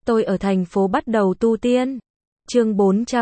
Tôi ở thành phố bắt đầu tu tiên. Chương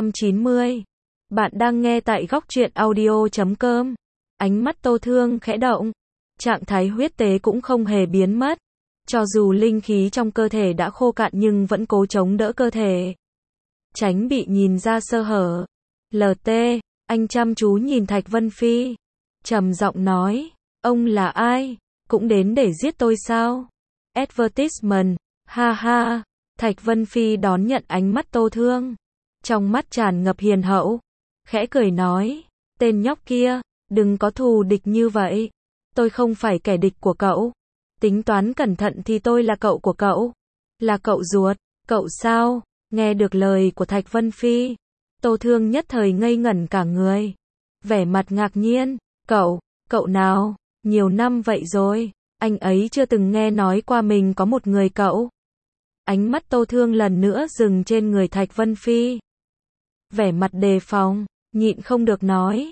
490. Bạn đang nghe tại góc truyện audio.com. Ánh mắt Tô Thương khẽ động. Trạng thái huyết tế cũng không hề biến mất. Cho dù linh khí trong cơ thể đã khô cạn nhưng vẫn cố chống đỡ cơ thể, tránh bị nhìn ra sơ hở. LT, anh chăm chú nhìn Thạch Vân Phi, trầm giọng nói, ông là ai? Cũng đến để giết tôi sao? Advertisement, ha ha. Thạch Vân Phi đón nhận ánh mắt Tô Thương, trong mắt tràn ngập hiền hậu, khẽ cười nói, tên nhóc kia, đừng có thù địch như vậy. Tôi không phải kẻ địch của cậu. Tính toán cẩn thận thì tôi là cậu của cậu. Là cậu ruột. Cậu sao? Nghe được lời của Thạch Vân Phi, Tô Thương nhất thời ngây ngẩn cả người, vẻ mặt ngạc nhiên. Cậu nào? Nhiều năm vậy rồi, anh ấy chưa từng nghe nói qua mình có một người cậu. Ánh mắt Tô Thương lần nữa dừng trên người Thạch Vân Phi, vẻ mặt đề phòng, nhịn không được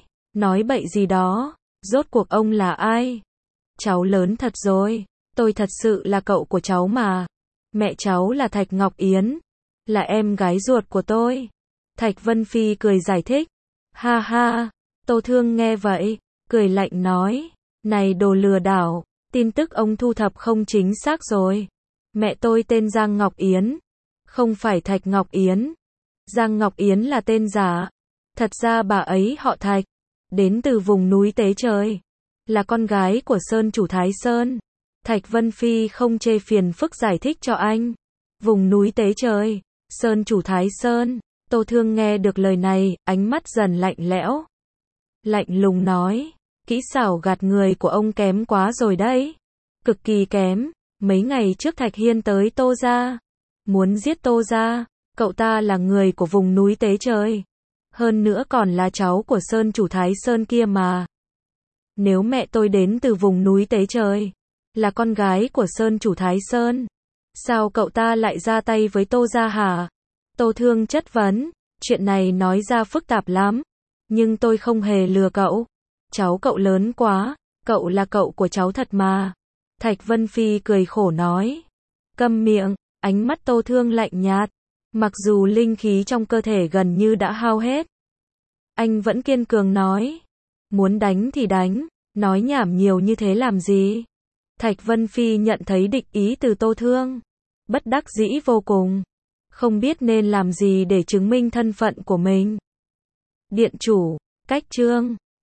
nói bậy gì đó, rốt cuộc ông là ai? Cháu lớn thật rồi, tôi thật sự là cậu của cháu mà. Mẹ cháu là Thạch Ngọc Yến, là em gái ruột của tôi. Thạch Vân Phi cười giải thích. Ha ha. Tô Thương nghe vậy, cười lạnh nói, này đồ lừa đảo, tin tức ông thu thập không chính xác rồi. Mẹ tôi tên Giang Ngọc Yến, không phải Thạch Ngọc Yến. Giang Ngọc Yến là tên giả. Thật ra bà ấy họ Thạch, đến từ vùng núi Tế Trời, là con gái của Sơn chủ Thái Sơn. Thạch Vân Phi không chê phiền phức giải thích cho anh. Vùng núi Tế Trời, Sơn chủ Thái Sơn. Tô Thương nghe được lời này, ánh mắt dần lạnh lẽo, lạnh lùng nói, kỹ xảo gạt người của ông kém quá rồi đấy. Cực kỳ kém. Mấy ngày trước Thạch Hiên tới Tô gia, muốn giết Tô gia. Cậu ta là người của vùng núi Tế Trời, hơn nữa còn là cháu của Sơn chủ Thái Sơn kia mà. Nếu mẹ tôi đến từ vùng núi Tế Trời, là con gái của Sơn chủ Thái Sơn, sao cậu ta lại ra tay với Tô gia hả? Tô Thương chất vấn, chuyện này nói ra phức tạp lắm, nhưng tôi không hề lừa cậu. Cháu cậu lớn quá, cậu là cậu của cháu thật mà. Thạch Vân Phi cười khổ nói. Câm miệng. Ánh mắt Tô Thương lạnh nhạt, mặc dù linh khí trong cơ thể gần như đã hao hết, anh vẫn kiên cường nói, muốn đánh thì đánh, nói nhảm nhiều như thế làm gì? Thạch Vân Phi nhận thấy địch ý từ Tô Thương, bất đắc dĩ vô cùng, không biết nên làm gì để chứng minh thân phận của mình. Điện chủ, cách chương